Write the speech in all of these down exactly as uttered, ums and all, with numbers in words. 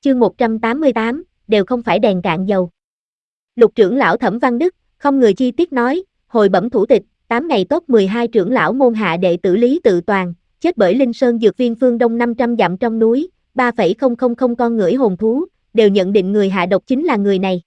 Chương một trăm tám mươi tám, đều không phải đèn cạn dầu. Lục trưởng lão Thẩm Văn Đức, không người chi tiết nói, hồi bẩm thủ tịch, tám ngày tốt mười hai trưởng lão môn hạ đệ tử Lý Tự Toàn, chết bởi Linh Sơn Dược Viên phương đông năm trăm dặm trong núi, ba phẩy không không không con ngửi hồn thú, đều nhận định người hạ độc chính là người này.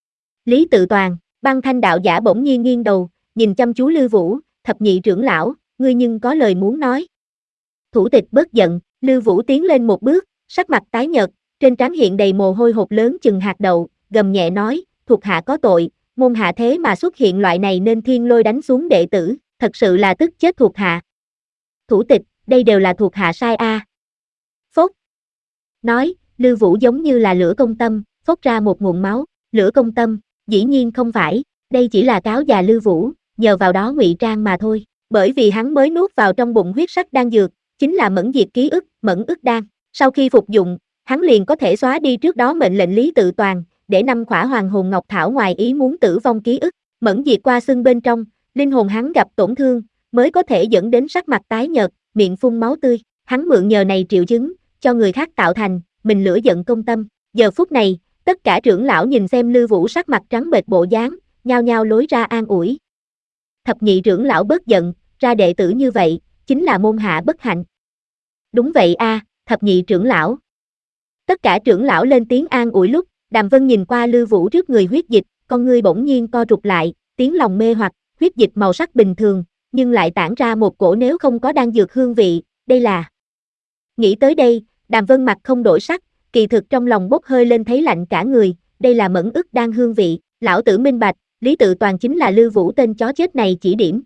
Lý Tự Toàn, Băng Thanh đạo giả bỗng nhiên nghiêng đầu, nhìn chăm chú Lư Vũ, thập nhị trưởng lão, ngươi nhưng có lời muốn nói. Thủ tịch bớt giận, Lư Vũ tiến lên một bước, sắc mặt tái nhợt, trên trán hiện đầy mồ hôi hột lớn chừng hạt đậu, gầm nhẹ nói, thuộc hạ có tội, môn hạ thế mà xuất hiện loại này nên thiên lôi đánh xuống đệ tử, thật sự là tức chết thuộc hạ. Thủ tịch, đây đều là thuộc hạ sai a. À. Phốt. Nói, Lư Vũ giống như là lửa công tâm, phốt ra một nguồn máu, lửa công tâm, dĩ nhiên không phải, đây chỉ là cáo già Lư Vũ, nhờ vào đó ngụy trang mà thôi, bởi vì hắn mới nuốt vào trong bụng huyết sắc đan dược, chính là mẫn diệt ký ức, mẫn ức đan, sau khi phục dụng, hắn liền có thể xóa đi trước đó mệnh lệnh Lý Tự Toàn, để năm khỏa hoàng hồn ngọc thảo ngoài ý muốn tử vong ký ức, mẫn diệt qua xương bên trong, linh hồn hắn gặp tổn thương, mới có thể dẫn đến sắc mặt tái nhợt, miệng phun máu tươi, hắn mượn nhờ này triệu chứng, cho người khác tạo thành, mình lửa giận công tâm. Giờ phút này, tất cả trưởng lão nhìn xem Lư Vũ sắc mặt trắng bệch bộ dáng, nhao nhao lối ra an ủi. Thập nhị trưởng lão bớt giận, ra đệ tử như vậy, chính là môn hạ bất hạnh. Đúng vậy a, à, thập nhị trưởng lão. Tất cả trưởng lão lên tiếng an ủi lúc, Đàm Vân nhìn qua Lư Vũ trước người huyết dịch, con ngươi bỗng nhiên co rụt lại, tiếng lòng mê hoặc, huyết dịch màu sắc bình thường, nhưng lại tản ra một cổ nếu không có đan dược hương vị, đây là. Nghĩ tới đây, Đàm Vân mặt không đổi sắc, kỳ thực trong lòng bốc hơi lên thấy lạnh cả người, đây là mẫn ức đan hương vị, lão tử minh bạch, Lý Tự Toàn chính là Lư Vũ tên chó chết này chỉ điểm.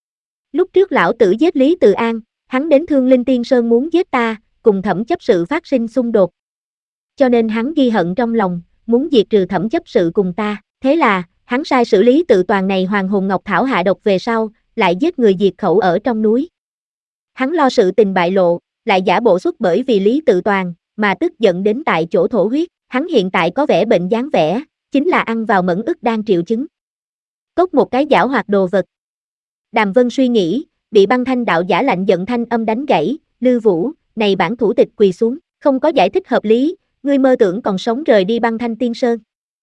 Lúc trước lão tử giết Lý Tự An, hắn đến Thương Linh Tiên Sơn muốn giết ta, cùng Thẩm chấp sự phát sinh xung đột. Cho nên hắn ghi hận trong lòng, muốn diệt trừ Thẩm chấp sự cùng ta, thế là, hắn sai xử Lý Tự Toàn này hoàng hồn ngọc thảo hạ độc về sau, lại giết người diệt khẩu ở trong núi. Hắn lo sự tình bại lộ, lại giả bộ xuất bởi vì Lý Tự Toàn, mà tức giận đến tại chỗ thổ huyết, hắn hiện tại có vẻ bệnh dáng vẻ, chính là ăn vào mẫn ức đan triệu chứng. Cốt một cái giảo hoạt đồ vật. Đàm Vân suy nghĩ, bị Băng Thanh đạo giả lạnh giận thanh âm đánh gãy, Lư Vũ, này bản thủ tịch quỳ xuống, không có giải thích hợp lý, ngươi mơ tưởng còn sống rời đi Băng Thanh Tiên Sơn.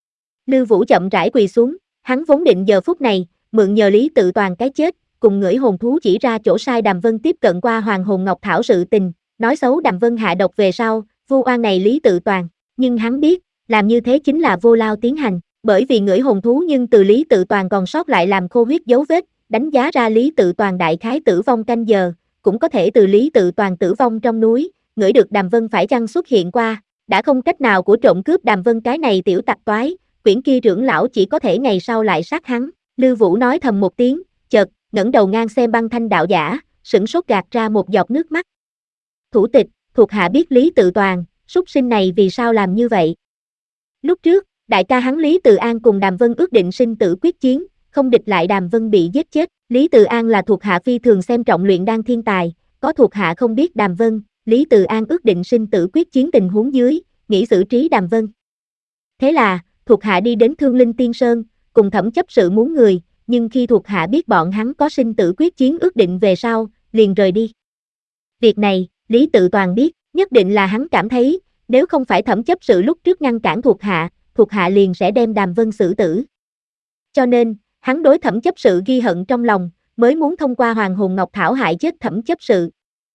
Lư Vũ chậm rãi quỳ xuống, hắn vốn định giờ phút này, mượn nhờ Lý Tự Toàn cái chết, cùng ngửi hồn thú chỉ ra chỗ sai Đàm Vân tiếp cận qua hoàng hồn ngọc thảo sự tình, nói xấu Đàm Vân hạ độc về sau, vu oan này Lý Tự Toàn, nhưng hắn biết, làm như thế chính là vô lao tiến hành, bởi vì ngửi hồn thú nhưng từ Lý Tự Toàn còn sót lại làm khô huyết dấu vết, đánh giá ra Lý Tự Toàn đại khái tử vong canh giờ, cũng có thể từ Lý Tự Toàn tử vong trong núi, ngửi được Đàm Vân phải chăng xuất hiện qua, đã không cách nào của trộm cướp Đàm Vân cái này tiểu tặc toái, quyển kia trưởng lão chỉ có thể ngày sau lại sát hắn. Lư Vũ nói thầm một tiếng, chợt ngẩng đầu ngang xem Băng Thanh đạo giả, sững sốt gạt ra một giọt nước mắt. Thủ tịch, thuộc hạ biết Lý Tự Toàn, súc sinh này vì sao làm như vậy. Lúc trước, đại ca hắn Lý Tự An cùng Đàm Vân ước định sinh tử quyết chiến, không địch lại Đàm Vân bị giết chết. Lý Tự An là thuộc hạ phi thường xem trọng luyện đan thiên tài, có thuộc hạ không biết Đàm Vân, Lý Tự An ước định sinh tử quyết chiến tình huống dưới, nghĩ xử trí Đàm Vân. Thế là, thuộc hạ đi đến Thương Linh Tiên Sơn, cùng Thẩm chấp sự muốn người, nhưng khi thuộc hạ biết bọn hắn có sinh tử quyết chiến ước định về sau, liền rời đi. Việc này, Lý Tự Toàn biết, nhất định là hắn cảm thấy, nếu không phải Thẩm chấp sự lúc trước ngăn cản thuộc hạ, thuộc hạ liền sẽ đem Đàm Vân xử tử. Cho nên, hắn đối Thẩm chấp sự ghi hận trong lòng, mới muốn thông qua hoàng hồn ngọc thảo hại chết Thẩm chấp sự.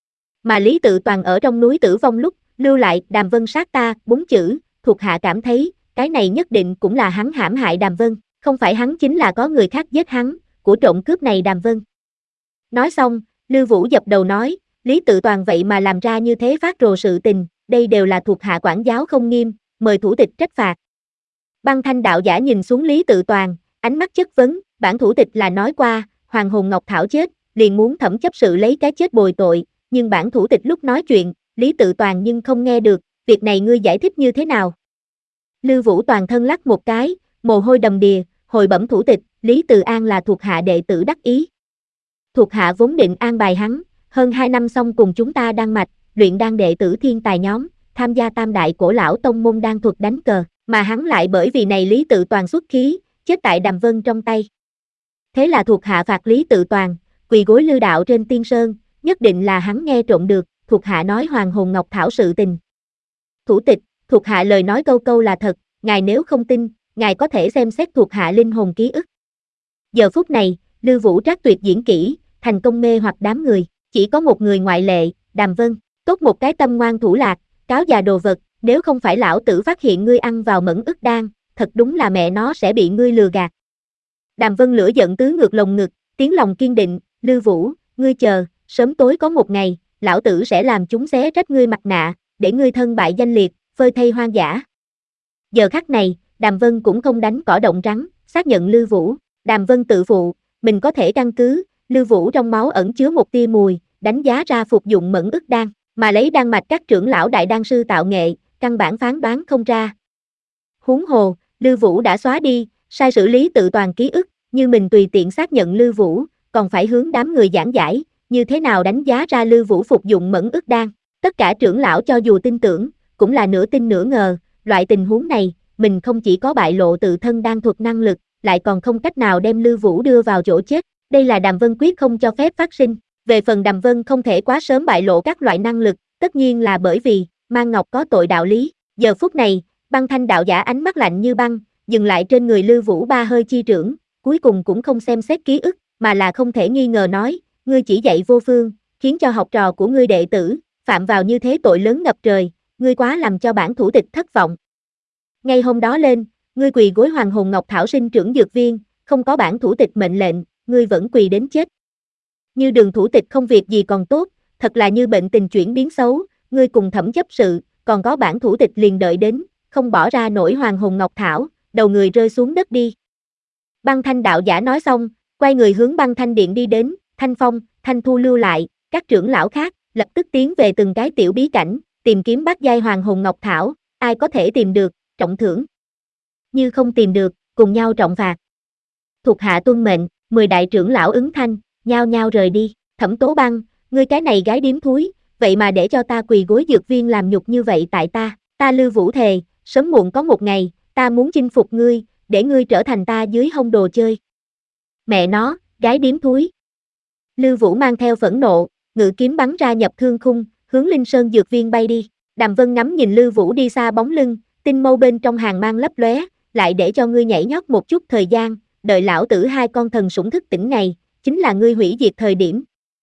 Mà Lý Tự Toàn ở trong núi tử vong lúc, lưu lại Đàm Vân sát ta, bốn chữ, thuộc hạ cảm thấy, cái này nhất định cũng là hắn hãm hại Đàm Vân, không phải hắn chính là có người khác giết hắn, của trộm cướp này Đàm Vân. Nói xong, Lư Vũ dập đầu nói, Lý Tự Toàn vậy mà làm ra như thế phát rồ sự tình, đây đều là thuộc hạ quản giáo không nghiêm, mời thủ tịch trách phạt. Băng Thanh đạo giả nhìn xuống Lý Tự Toàn, ánh mắt chất vấn, bản thủ tịch là nói qua, hoàng hồn ngọc thảo chết, liền muốn Thẩm chấp sự lấy cái chết bồi tội, nhưng bản thủ tịch lúc nói chuyện, Lý Tự Toàn nhưng không nghe được, việc này ngươi giải thích như thế nào? Lư Vũ toàn thân lắc một cái, mồ hôi đầm đìa, hồi bẩm thủ tịch, Lý Tự An là thuộc hạ đệ tử đắc ý. Thuộc hạ vốn định an bài hắn, hơn hai năm xong cùng chúng ta đan mạch, luyện đan đệ tử thiên tài nhóm, tham gia tam đại cổ lão tông môn đan thuật đánh cờ, mà hắn lại bởi vì này Lý Tự Toàn xuất khí, chết tại Đàm Vân trong tay. Thế là thuộc hạ phạt Lý Tự Toàn, quỳ gối Lư đạo trên Tiên Sơn, nhất định là hắn nghe trộm được, thuộc hạ nói hoàng hồn ngọc thảo sự tình. Thủ tịch, thuộc hạ lời nói câu câu là thật, ngài nếu không tin, ngài có thể xem xét thuộc hạ linh hồn ký ức. Giờ phút này, Lưu Vũ Trác tuyệt diễn kỹ, thành công mê hoặc đám người, chỉ có một người ngoại lệ, Đàm Vân, tốt một cái tâm ngoan thủ lạc, cáo già đồ vật, nếu không phải lão tử phát hiện ngươi ăn vào mẫn ức đan, thật đúng là mẹ nó sẽ bị ngươi lừa gạt. Đàm Vân lửa giận tứ ngược lồng ngực, tiếng lòng kiên định, Lưu Vũ, ngươi chờ, sớm tối có một ngày, lão tử sẽ làm chúng xé rách ngươi mặt nạ, để ngươi thân bại danh liệt, phơi thây hoang dã. Giờ khắc này, Đàm Vân cũng không đánh cỏ động rắn, xác nhận Lưu Vũ, Đàm Vân tự phụ, mình có thể căn cứ, Lưu Vũ trong máu ẩn chứa một tia mùi, đánh giá ra phục dụng mẫn ức đan, mà lấy đan mạch các trưởng lão đại đan sư tạo nghệ, căn bản phán đoán không ra. Huống hồ, Lưu Vũ đã xóa đi, sai xử lý tự toàn ký ức, như mình tùy tiện xác nhận Lưu Vũ, còn phải hướng đám người giảng giải, như thế nào đánh giá ra Lưu Vũ phục dụng mẫn ức đan. Tất cả trưởng lão cho dù tin tưởng, cũng là nửa tin nửa ngờ, loại tình huống này, mình không chỉ có bại lộ tự thân đan thuật năng lực, lại còn không cách nào đem Lưu Vũ đưa vào chỗ chết. Đây là Đàm Vân quyết không cho phép phát sinh. Về phần Đàm Vân không thể quá sớm bại lộ các loại năng lực, tất nhiên là bởi vì, Mang Ngọc có tội đạo lý. Giờ phút này, Băng Thanh đạo giả ánh mắt lạnh như băng, dừng lại trên người Lưu Vũ ba hơi chi trưởng, cuối cùng cũng không xem xét ký ức, mà là không thể nghi ngờ nói, ngươi chỉ dạy vô phương, khiến cho học trò của ngươi đệ tử, phạm vào như thế tội lớn ngập trời, ngươi quá làm cho bản thủ tịch thất vọng. Ngay hôm đó lên, ngươi quỳ gối Hoàng Hồn Ngọc Thảo sinh trưởng dược viên, không có bản thủ tịch mệnh lệnh, ngươi vẫn quỳ đến chết. Như Đường thủ tịch không việc gì còn tốt, thật là như bệnh tình chuyển biến xấu, ngươi cùng Thẩm chấp sự, còn có bản thủ tịch liền đợi đến, không bỏ ra nổi Hoàng Hồn Ngọc Thảo, đầu người rơi xuống đất đi. Băng Thanh đạo giả nói xong, quay người hướng Băng Thanh điện đi đến, Thanh Phong, Thanh Thu lưu lại, các trưởng lão khác, lập tức tiến về từng cái tiểu bí cảnh, tìm kiếm bát giai Hoàng Hồn Ngọc Thảo, ai có thể tìm được, trọng thưởng. Như không tìm được, cùng nhau trọng phạt. Thuộc hạ tuân mệnh, mười đại trưởng lão ứng thanh, nhao nhao rời đi. Thẩm Tố Băng, ngươi cái này gái điếm thúi, vậy mà để cho ta quỳ gối dược viên làm nhục như vậy tại ta, ta Lưu Vũ thề, sớm muộn có một ngày, ta muốn chinh phục ngươi, để ngươi trở thành ta dưới hông đồ chơi. Mẹ nó, gái điếm thúi. Lưu Vũ mang theo phẫn nộ, ngự kiếm bắn ra nhập thương khung, hướng Linh Sơn dược viên bay đi. Đàm Vân ngắm nhìn Lưu Vũ đi xa bóng lưng, tinh mâu bên trong hàng mang lấp lóe, lại để cho ngươi nhảy nhót một chút thời gian, đợi lão tử hai con thần sủng thức tỉnh ngày, chính là ngươi hủy diệt thời điểm.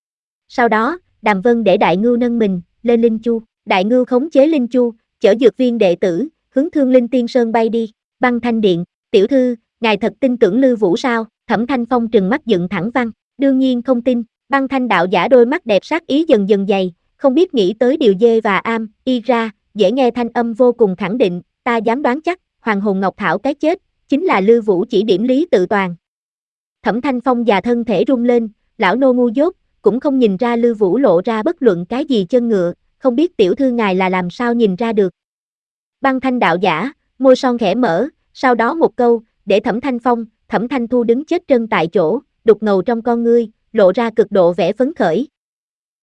Sau đó, Đàm Vân để Đại Ngưu nâng mình, lên Linh Chu, Đại Ngưu khống chế Linh Chu, chở dược viên đệ tử, hướng Thương Linh Tiên Sơn bay đi. Băng Thanh điện, tiểu thư, ngài thật tin tưởng Lưu Vũ sao? Thẩm Thanh Phong trừng mắt dựng thẳng văn, đương nhiên không tin. Băng Thanh đạo giả đôi mắt đẹp sát ý dần dần dày, không biết nghĩ tới điều dê và am, y ra, dễ nghe thanh âm vô cùng khẳng định, ta dám đoán chắc, Hoàng Hồn Ngọc Thảo cái chết, chính là Lưu Vũ chỉ điểm lý tự toàn. Thẩm Thanh Phong già thân thể rung lên, lão nô ngu dốt, cũng không nhìn ra Lưu Vũ lộ ra bất luận cái gì chân ngựa, không biết tiểu thư ngài là làm sao nhìn ra được. Băng Thanh đạo giả, môi son khẽ mở, sau đó một câu, để Thẩm Thanh Phong, Thẩm Thanh Thu đứng chết chân tại chỗ, đục ngầu trong con ngươi, lộ ra cực độ vẻ phấn khởi.